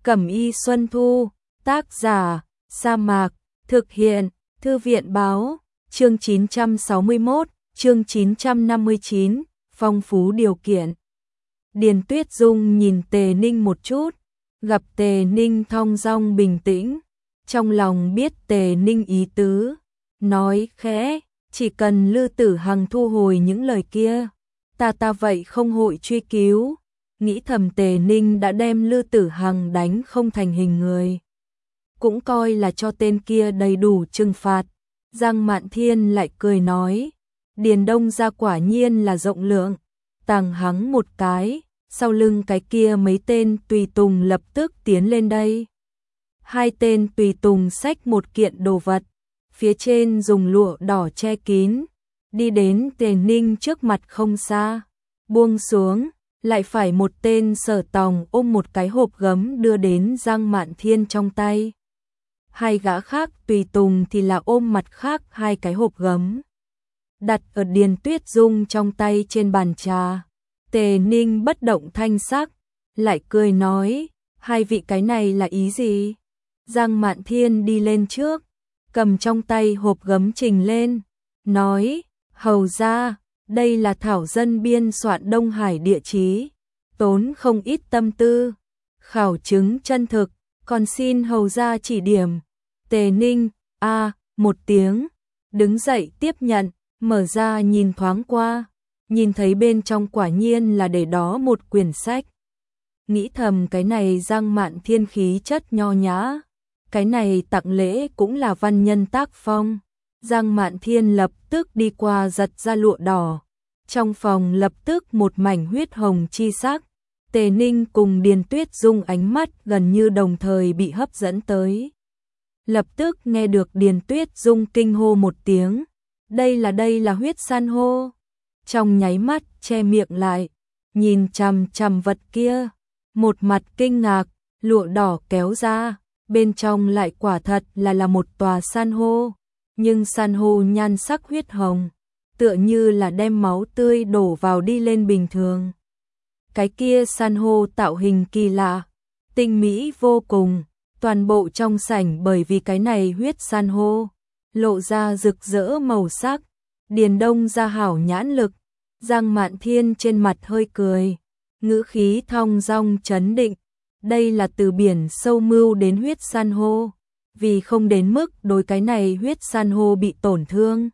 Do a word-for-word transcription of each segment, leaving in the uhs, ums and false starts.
Cẩm y Xuân Thu, tác giả, Sa Mạc, thực hiện, Thư viện báo, chương chín trăm sáu mươi mốt, chương chín trăm năm mươi chín, phong phú điều kiện. Điền Tuyết Dung nhìn Tề Ninh một chút, gặp Tề Ninh thong dong bình tĩnh, trong lòng biết Tề Ninh ý tứ, nói khẽ, chỉ cần Lư Tử Hằng thu hồi những lời kia, ta ta vậy không hội truy cứu. Nghĩ thầm Tề Ninh đã đem Lư Tử Hằng đánh không thành hình người, cũng coi là cho tên kia đầy đủ trừng phạt. Giang Mạn Thiên lại cười nói, Điền Đông gia quả nhiên là rộng lượng, tàng hắng một cái, sau lưng cái kia mấy tên tùy tùng lập tức tiến lên đây. Hai tên tùy tùng xách một kiện đồ vật, phía trên dùng lụa đỏ che kín, đi đến Tề Ninh trước mặt không xa, buông xuống, lại phải một tên Sở Tòng ôm một cái hộp gấm đưa đến Giang Mạn Thiên trong tay. Hai gã khác tùy tùng thì là ôm mặt khác hai cái hộp gấm, đặt ở Điền Tuyết Dung trong tay trên bàn trà. Tề Ninh bất động thanh sắc, lại cười nói, hai vị cái này là ý gì? Giang Mạn Thiên đi lên trước, cầm trong tay hộp gấm trình lên, nói, hầu ra, đây là thảo dân biên soạn Đông Hải địa chí, tốn không ít tâm tư, khảo chứng chân thực, còn xin hầu ra chỉ điểm. Tề Ninh, a một tiếng, đứng dậy tiếp nhận, mở ra nhìn thoáng qua, nhìn thấy bên trong quả nhiên là để đó một quyển sách. Nghĩ thầm cái này Giang Mạn Thiên khí chất nho nhã, cái này tặng lễ cũng là văn nhân tác phong. Giang Mạn Thiên lập tức đi qua giật ra lụa đỏ, trong phòng lập tức một mảnh huyết hồng chi sắc. Tề Ninh cùng Điền Tuyết Dung ánh mắt gần như đồng thời bị hấp dẫn tới. Lập tức nghe được Điền Tuyết Dung kinh hô một tiếng, đây là đây là huyết san hô. Trong nháy mắt che miệng lại, nhìn chằm chằm vật kia, một mặt kinh ngạc, lụa đỏ kéo ra, bên trong lại quả thật là là một tòa san hô, nhưng san hô nhan sắc huyết hồng, tựa như là đem máu tươi đổ vào đi lên bình thường. Cái kia san hô tạo hình kỳ lạ, tinh mỹ vô cùng, toàn bộ trong sảnh bởi vì cái này huyết san hô, lộ ra rực rỡ màu sắc. Điền Đông ra hảo nhãn lực, Giang Mạn Thiên trên mặt hơi cười, ngữ khí thong dong trấn định, đây là từ biển sâu mưu đến huyết san hô, vì không đến mức đối cái này huyết san hô bị tổn thương.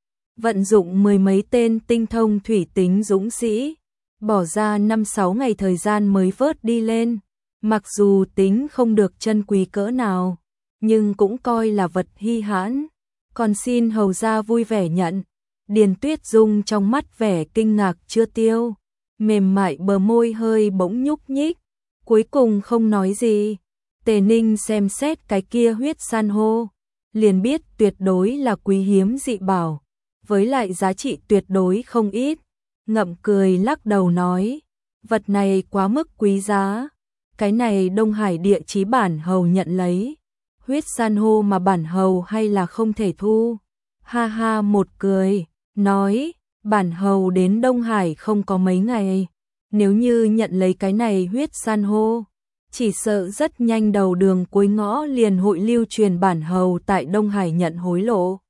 Vận dụng mười mấy tên tinh thông thủy tính dũng sĩ, bỏ ra năm sáu ngày thời gian mới vớt đi lên, mặc dù tính không được chân quý cỡ nào, nhưng cũng coi là vật hy hãn, còn xin hầu gia vui vẻ nhận. Điền Tuyết Dung trong mắt vẻ kinh ngạc chưa tiêu, mềm mại bờ môi hơi bỗng nhúc nhích, cuối cùng không nói gì. Tề Ninh xem xét cái kia huyết san hô, liền biết tuyệt đối là quý hiếm dị bảo, với lại giá trị tuyệt đối không ít, ngậm cười lắc đầu nói, vật này quá mức quý giá, cái này Đông Hải địa chí bản hầu nhận lấy, huyết san hô mà bản hầu hay là không thể thu. Ha ha một cười, nói, bản hầu đến Đông Hải không có mấy ngày, nếu như nhận lấy cái này huyết san hô, chỉ sợ rất nhanh đầu đường cuối ngõ liền hội lưu truyền bản hầu tại Đông Hải nhận hối lộ.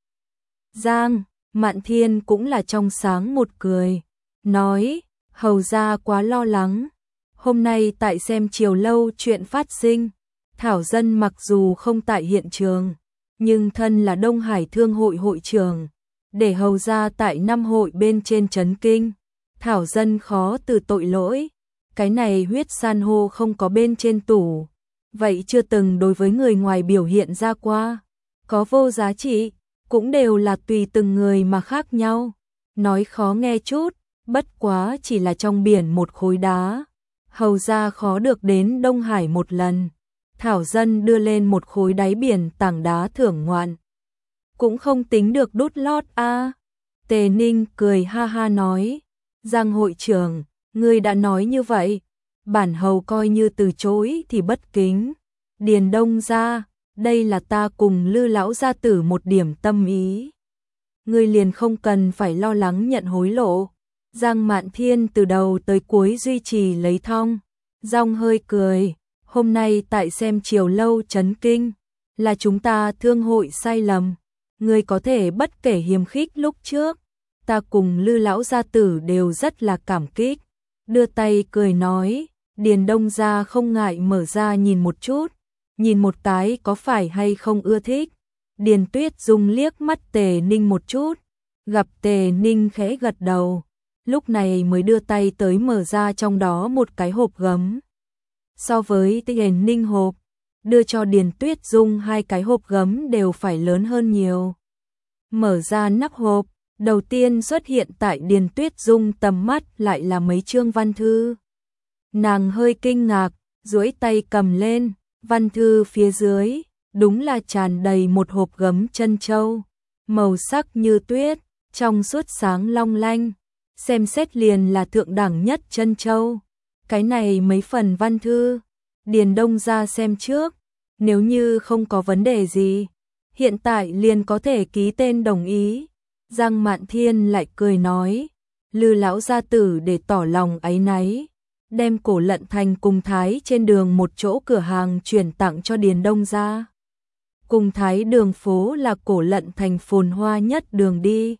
Giang Mạn Thiên cũng là trong sáng một cười, nói, hầu gia quá lo lắng, hôm nay tại xem chiều lâu chuyện phát sinh, thảo dân mặc dù không tại hiện trường, nhưng thân là Đông Hải Thương hội hội trưởng, để hầu gia tại năm hội bên trên chấn kinh, thảo dân khó từ tội lỗi. Cái này huyết san hô không có bên trên tủ, vậy chưa từng đối với người ngoài biểu hiện ra qua, có vô giá trị, cũng đều là tùy từng người mà khác nhau. Nói khó nghe chút, bất quá chỉ là trong biển một khối đá, hầu gia khó được đến Đông Hải một lần, thảo dân đưa lên một khối đáy biển tảng đá thưởng ngoạn, cũng không tính được đút lót a. À. Tề Ninh cười ha ha nói, Giang hội trưởng, ngươi đã nói như vậy, bản hầu coi như từ chối thì bất kính. Điền Đông gia, đây là ta cùng Lư lão gia tử một điểm tâm ý, ngươi liền không cần phải lo lắng nhận hối lộ. Giang Mạn Thiên từ đầu tới cuối duy trì lấy thong, dong hơi cười, hôm nay tại xem chiều lâu chấn kinh, là chúng ta thương hội sai lầm, ngươi có thể bất kể hiềm khích lúc trước, ta cùng Lư lão gia tử đều rất là cảm kích, đưa tay cười nói, Điền Đông gia không ngại mở ra nhìn một chút, nhìn một cái có phải hay không ưa thích. Điền Tuyết Dung liếc mắt Tề Ninh một chút, gặp Tề Ninh khẽ gật đầu, lúc này mới đưa tay tới mở ra trong đó một cái hộp gấm. So với Tề Ninh hộp, đưa cho Điền Tuyết Dung hai cái hộp gấm đều phải lớn hơn nhiều. Mở ra nắp hộp, đầu tiên xuất hiện tại Điền Tuyết Dung tầm mắt lại là mấy chương văn thư. Nàng hơi kinh ngạc, duỗi tay cầm lên, văn thư phía dưới, đúng là tràn đầy một hộp gấm chân châu, màu sắc như tuyết, trong suốt sáng long lanh, xem xét liền là thượng đẳng nhất chân châu. Cái này mấy phần văn thư, Điền Đông ra xem trước, nếu như không có vấn đề gì, hiện tại liền có thể ký tên đồng ý. Giang Mạn Thiên lại cười nói, Lư lão gia tử để tỏ lòng áy náy, đem Cổ Lận Thành cùng Thái trên đường một chỗ cửa hàng chuyển tặng cho Điền Đông gia. Cùng Thái đường phố là Cổ Lận Thành phồn hoa nhất đường đi.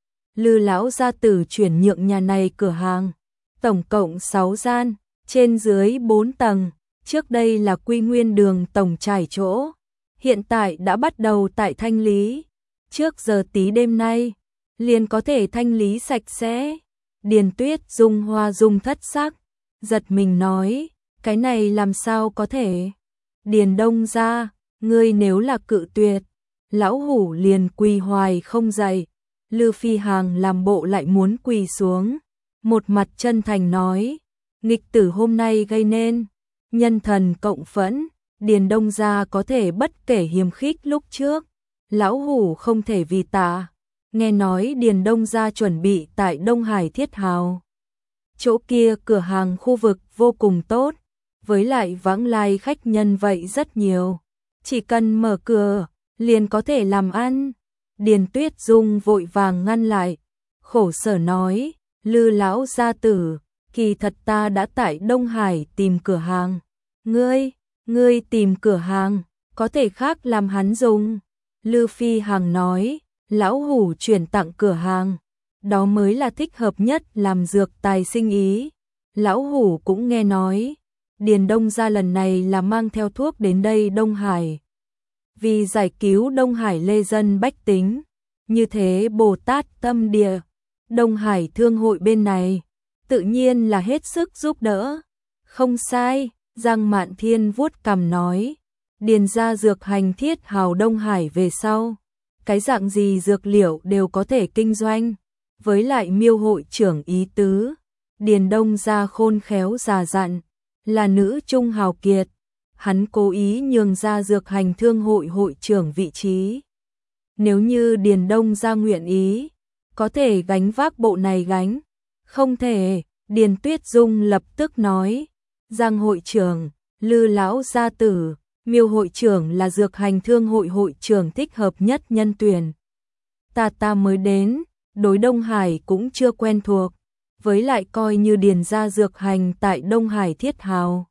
Lư lão gia tử chuyển nhượng nhà này cửa hàng, tổng cộng sáu gian, trên dưới bốn tầng, trước đây là Quy Nguyên đường tổng trải chỗ, hiện tại đã bắt đầu tại thanh lý, trước giờ tí đêm nay, liền có thể thanh lý sạch sẽ. Điền Tuyết Dung hoa dung thất sắc, giật mình nói, cái này làm sao có thể? Điền Đông gia, ngươi nếu là cự tuyệt, lão hủ liền quỳ hoài không dậy. Lư Phi Hằng làm bộ lại muốn quỳ xuống, một mặt chân thành nói, nghịch tử hôm nay gây nên, nhân thần cộng phẫn, Điền Đông gia có thể bất kể hiềm khích lúc trước, lão hủ không thể vì tạ. Nghe nói Điền Đông gia chuẩn bị tại Đông Hải Thiết Hào. Chỗ kia cửa hàng khu vực vô cùng tốt, với lại vãng lai khách nhân vậy rất nhiều. Chỉ cần mở cửa, liền có thể làm ăn. Điền Tuyết Dung vội vàng ngăn lại, khổ sở nói, Lư lão gia tử, kỳ thật ta đã tại Đông Hải tìm cửa hàng. Ngươi, ngươi tìm cửa hàng, có thể khác làm hắn dùng. Lư Phi Hằng nói, lão hủ chuyển tặng cửa hàng, đó mới là thích hợp nhất làm dược tài sinh ý. Lão hủ cũng nghe nói, Điền Đông gia lần này là mang theo thuốc đến đây Đông Hải. Vì giải cứu Đông Hải lê dân bách tính, như thế Bồ Tát tâm địa, Đông Hải thương hội bên này, tự nhiên là hết sức giúp đỡ. Không sai, Giang Mạn Thiên vuốt cằm nói, điền ra dược hành Thiết Hào Đông Hải về sau, cái dạng gì dược liệu đều có thể kinh doanh, với lại Miêu hội trưởng ý tứ, Điền Đông gia khôn khéo già dặn, là nữ trung hào kiệt, hắn cố ý nhường ra dược hành thương hội hội trưởng vị trí. Nếu như Điền Đông gia nguyện ý, có thể gánh vác bộ này gánh, không thể, Điền Tuyết Dung lập tức nói, Giang hội trưởng, Lư lão gia tử, Miêu hội trưởng là dược hành thương hội hội trưởng thích hợp nhất nhân tuyển. Ta ta mới đến, đối Đông Hải cũng chưa quen thuộc, với lại coi như điền ra dược hành tại Đông Hải Thiết Hào.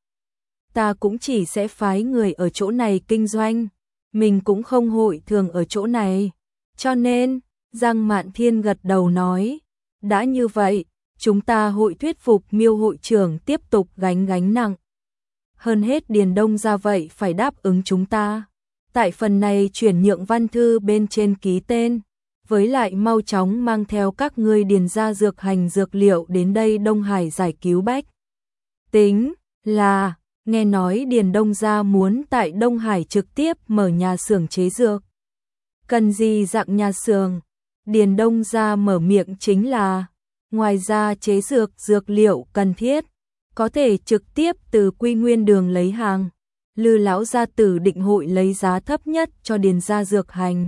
Ta cũng chỉ sẽ phái người ở chỗ này kinh doanh, mình cũng không hội thường ở chỗ này. Cho nên, Giang Mạn Thiên gật đầu nói, đã như vậy, chúng ta hội thuyết phục Miêu hội trưởng tiếp tục gánh gánh nặng. Hơn hết Điền Đông ra vậy phải đáp ứng chúng ta. Tại phần này chuyển nhượng văn thư bên trên ký tên, với lại mau chóng mang theo các ngươi điền ra dược hành dược liệu đến đây Đông Hải giải cứu bách tính. Là, nghe nói Điền Đông gia muốn tại Đông Hải trực tiếp mở nhà xưởng chế dược. Cần gì dạng nhà xưởng? Điền Đông gia mở miệng chính là, ngoài ra chế dược dược liệu cần thiết, có thể trực tiếp từ Quy Nguyên đường lấy hàng. Lư lão gia tử định hội lấy giá thấp nhất cho điền ra dược hành.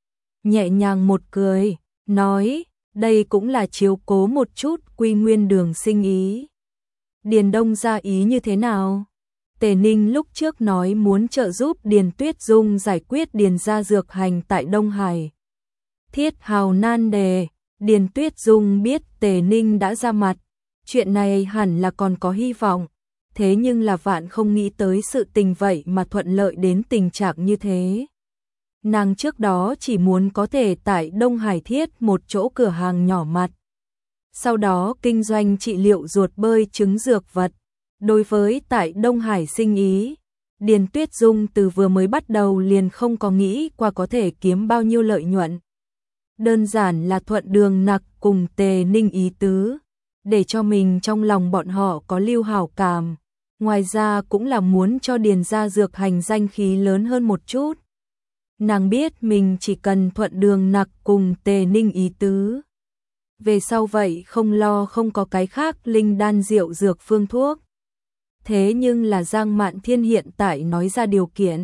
Nhẹ nhàng một cười, nói, đây cũng là chiếu cố một chút Quy Nguyên đường sinh ý. Điền Đông gia ý như thế nào? Tề Ninh lúc trước nói muốn trợ giúp Điền Tuyết Dung giải quyết điền ra dược hành tại Đông Hải. Thiết Hào nan đề, Điền Tuyết Dung biết Tề Ninh đã ra mặt, chuyện này hẳn là còn có hy vọng, thế nhưng là vạn không nghĩ tới sự tình vậy mà thuận lợi đến tình trạng như thế. Nàng trước đó chỉ muốn có thể tại Đông Hải thiết một chỗ cửa hàng nhỏ mặt, sau đó kinh doanh trị liệu ruột bơi trứng dược vật. Đối với tại Đông Hải sinh ý, Điền Tuyết Dung từ vừa mới bắt đầu liền không có nghĩ qua có thể kiếm bao nhiêu lợi nhuận. Đơn giản là thuận đường nặc cùng Tề Ninh ý tứ, để cho mình trong lòng bọn họ có lưu hảo cảm. Ngoài ra cũng là muốn cho Điền gia dược hành danh khí lớn hơn một chút. Nàng biết mình chỉ cần thuận đường nặc cùng Tề Ninh ý tứ. Về sau vậy không lo không có cái khác linh đan rượu dược phương thuốc. Thế nhưng là Giang Mạn Thiên hiện tại nói ra điều kiện,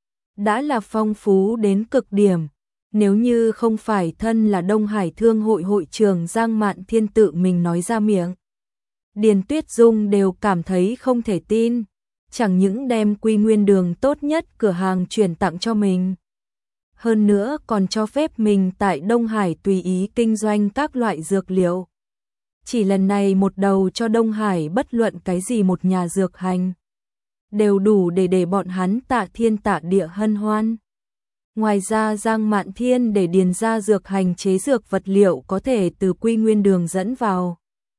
đã là phong phú đến cực điểm. Nếu như không phải thân là Đông Hải Thương hội hội trưởng Giang Mạn Thiên tự mình nói ra miệng, Điền Tuyết Dung đều cảm thấy không thể tin. Chẳng những đem Quy Nguyên Đường tốt nhất cửa hàng chuyển tặng cho mình, hơn nữa còn cho phép mình tại Đông Hải tùy ý kinh doanh các loại dược liệu. Chỉ lần này một đầu cho Đông Hải bất luận cái gì một nhà dược hành, đều đủ để để bọn hắn tạ thiên tạ địa hân hoan. Ngoài ra Giang Mạn Thiên để Điền gia dược hành chế dược vật liệu có thể từ Quy Nguyên Đường dẫn vào,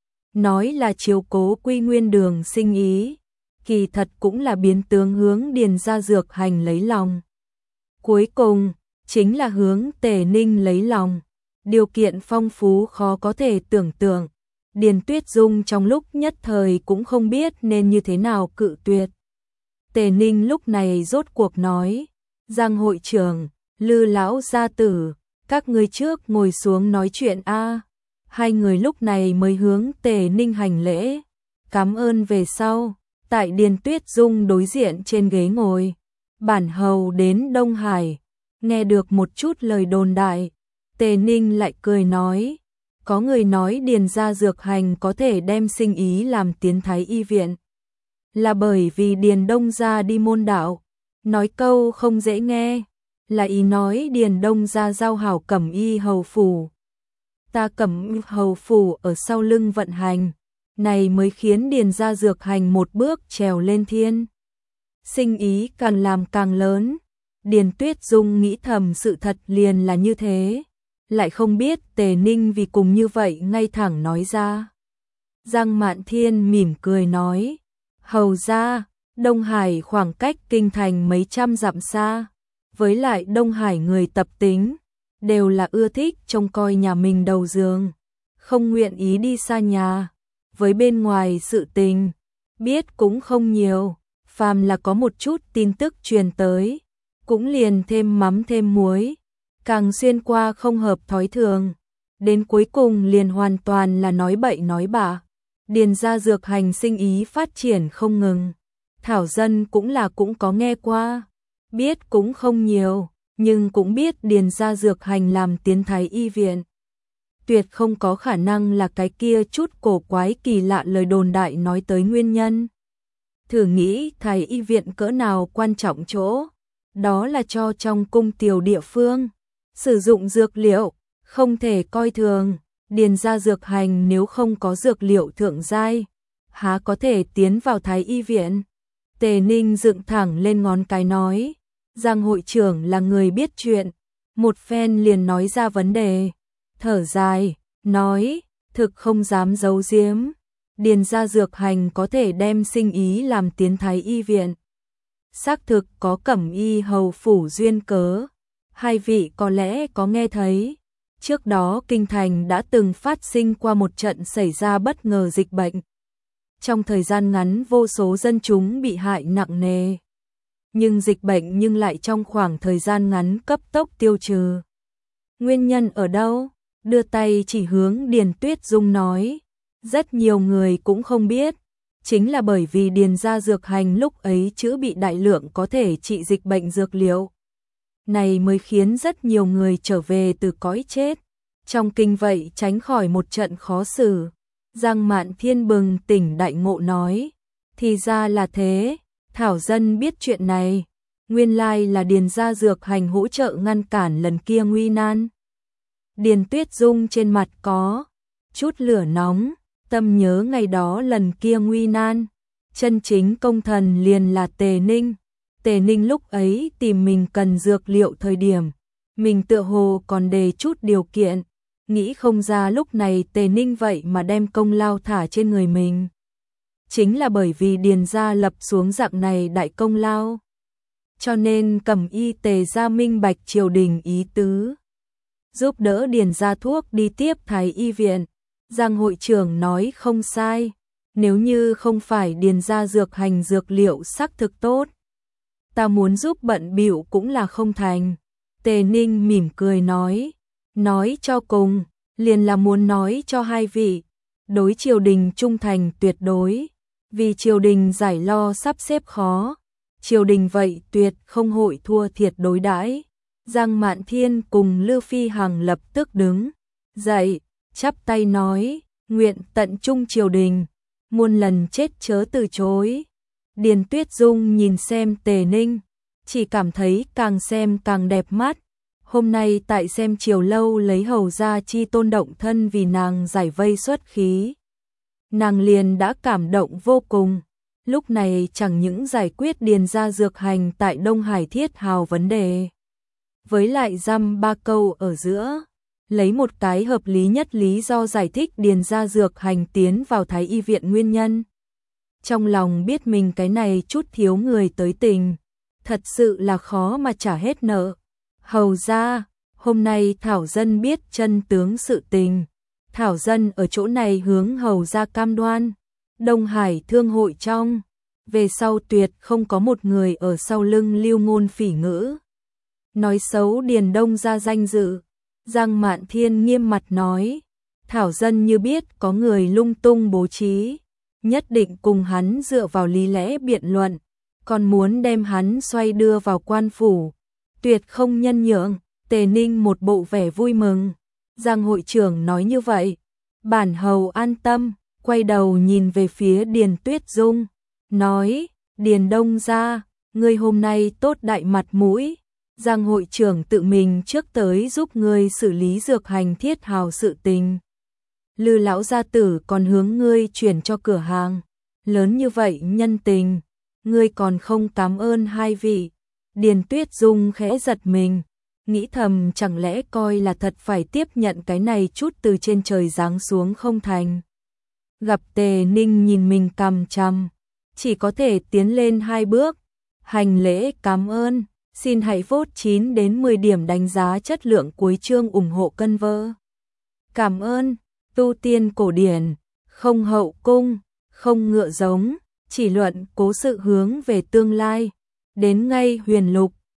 nói là chiếu cố Quy Nguyên Đường sinh ý, kỳ thật cũng là biến tướng hướng Điền gia dược hành lấy lòng. Cuối cùng chính là hướng Tề Ninh lấy lòng. Điều kiện phong phú khó có thể tưởng tượng. Điền Tuyết Dung trong lúc nhất thời cũng không biết nên như thế nào cự tuyệt. Tề Ninh lúc này rốt cuộc nói, Giang hội trưởng, Lư lão gia tử, các ngươi trước ngồi xuống nói chuyện a. Hai người lúc này mới hướng Tề Ninh hành lễ, cảm ơn về sau. Tại Điền Tuyết Dung đối diện trên ghế ngồi, bản hầu đến Đông Hải, nghe được một chút lời đồn đại, Tề Ninh lại cười nói, có người nói Điền gia dược hành có thể đem sinh ý làm tiến thái y viện, là bởi vì Điền Đông gia đi môn đạo. Nói câu không dễ nghe, là ý nói Điền Đông gia giao hảo Cẩm Y hầu phủ. Ta Cẩm Y hầu phủ ở sau lưng vận hành, này mới khiến Điền gia dược hành một bước trèo lên thiên. Sinh ý càng làm càng lớn. Điền Tuyết Dung nghĩ thầm sự thật liền là như thế, lại không biết Tề Ninh vì cùng như vậy ngay thẳng nói ra. Giang Mạn Thiên mỉm cười nói, hầu ra, Đông Hải khoảng cách kinh thành mấy trăm dặm xa, với lại Đông Hải người tập tính, đều là ưa thích trông coi nhà mình đầu giường, không nguyện ý đi xa nhà, với bên ngoài sự tình, biết cũng không nhiều, phàm là có một chút tin tức truyền tới, cũng liền thêm mắm thêm muối, càng xuyên qua không hợp thói thường, đến cuối cùng liền hoàn toàn là nói bậy nói bạ. Điền gia dược hành sinh ý phát triển không ngừng, thảo dân cũng là cũng có nghe qua, biết cũng không nhiều, nhưng cũng biết Điền gia dược hành làm tiến thái y viện. Tuyệt không có khả năng là cái kia chút cổ quái kỳ lạ lời đồn đại nói tới nguyên nhân. Thử nghĩ thái y viện cỡ nào quan trọng chỗ, đó là cho trong cung tiểu địa phương, sử dụng dược liệu, không thể coi thường. Điền gia dược hành nếu không có dược liệu thượng giai, há có thể tiến vào thái y viện. Tề Ninh dựng thẳng lên ngón cái nói, Giang hội trưởng là người biết chuyện, một phen liền nói ra vấn đề, thở dài, nói, thực không dám giấu giếm, Điền gia dược hành có thể đem sinh ý làm tiến thái y viện. Xác thực có Cẩm Y hầu phủ duyên cớ, hai vị có lẽ có nghe thấy. Trước đó kinh thành đã từng phát sinh qua một trận xảy ra bất ngờ dịch bệnh. Trong thời gian ngắn vô số dân chúng bị hại nặng nề. Nhưng dịch bệnh nhưng lại trong khoảng thời gian ngắn cấp tốc tiêu trừ. Nguyên nhân ở đâu? Đưa tay chỉ hướng Điền Tuyết Dung nói. Rất nhiều người cũng không biết. Chính là bởi vì Điền gia dược hành lúc ấy chữa bị đại lượng có thể trị dịch bệnh dược liệu. Này mới khiến rất nhiều người trở về từ cõi chết. Trong kinh vậy tránh khỏi một trận khó xử. Giang Mạn Thiên bừng tỉnh đại ngộ nói. Thì ra là thế, thảo dân biết chuyện này. Nguyên lai là Điền gia dược hành hỗ trợ ngăn cản lần kia nguy nan. Điền Tuyết Dung trên mặt có chút lửa nóng, tâm nhớ ngày đó lần kia nguy nan. chân chính công thần liền là Tề Ninh. Tề Ninh lúc ấy tìm mình cần dược liệu thời điểm, mình tựa hồ còn đề chút điều kiện, nghĩ không ra lúc này Tề Ninh vậy mà đem công lao thả trên người mình. Chính là bởi vì Điền gia lập xuống dạng này đại công lao, cho nên Cẩm Y Tề gia minh bạch triều đình ý tứ, giúp đỡ Điền gia thuốc đi tiếp Thái y viện. Giang hội trưởng nói không sai, nếu như không phải Điền gia dược hành dược liệu sắc thực tốt, ta muốn giúp bận bịu cũng là không thành. Tề Ninh mỉm cười nói, nói cho cùng, liền là muốn nói cho hai vị, đối triều đình trung thành tuyệt đối, vì triều đình giải lo sắp xếp khó, triều đình vậy tuyệt không hội thua thiệt đối đãi. Giang Mạn Thiên cùng Lưu Phi Hằng lập tức đứng dậy, chắp tay nói, nguyện tận trung triều đình, muôn lần chết chớ từ chối. Điền Tuyết Dung nhìn xem Tề Ninh, chỉ cảm thấy càng xem càng đẹp mắt. Hôm nay tại xem triều lâu lấy hầu gia chi tôn động thân vì nàng giải vây xuất khí, nàng liền đã cảm động vô cùng. Lúc này chẳng những giải quyết Điền gia dược hành tại Đông Hải Thiết Hào vấn đề, với lại dăm ba câu ở giữa, lấy một cái hợp lý nhất lý do giải thích Điền gia dược hành tiến vào Thái y viện nguyên nhân. Trong lòng biết mình cái này chút thiếu người tới tình, thật sự là khó mà trả hết nợ. Hầu gia, hôm nay Thảo Dân biết chân tướng sự tình, Thảo Dân ở chỗ này hướng hầu gia cam đoan, Đông Hải thương hội trong, về sau tuyệt không có một người ở sau lưng lưu ngôn phỉ ngữ, nói xấu Điền Đông gia danh dự. Giang Mạn Thiên nghiêm mặt nói, Thảo Dân như biết có người lung tung bố trí, nhất định cùng hắn dựa vào lý lẽ biện luận, còn muốn đem hắn xoay đưa vào quan phủ, tuyệt không nhân nhượng. Tề Ninh một bộ vẻ vui mừng. Giang hội trưởng nói như vậy, bản hầu an tâm, quay đầu nhìn về phía Điền Tuyết Dung, nói, Điền Đông gia, ngươi hôm nay tốt đại mặt mũi, Giang hội trưởng tự mình trước tới giúp ngươi xử lý dược hành Thiết Hào sự tình. Lư lão gia tử còn hướng ngươi chuyển cho cửa hàng, lớn như vậy nhân tình, ngươi còn không cảm ơn hai vị. Điền Tuyết Dung khẽ giật mình, nghĩ thầm chẳng lẽ coi là thật phải tiếp nhận cái này chút từ trên trời giáng xuống không thành. Gặp Tề Ninh nhìn mình cằm chằm, chỉ có thể tiến lên hai bước, hành lễ cảm ơn, xin hãy vote chín đến mười điểm đánh giá chất lượng cuối chương ủng hộ cân vơ. Cảm ơn, tu tiên cổ điển, không hậu cung, không ngựa giống, chỉ luận cố sự hướng về tương lai, đến ngay huyền lục.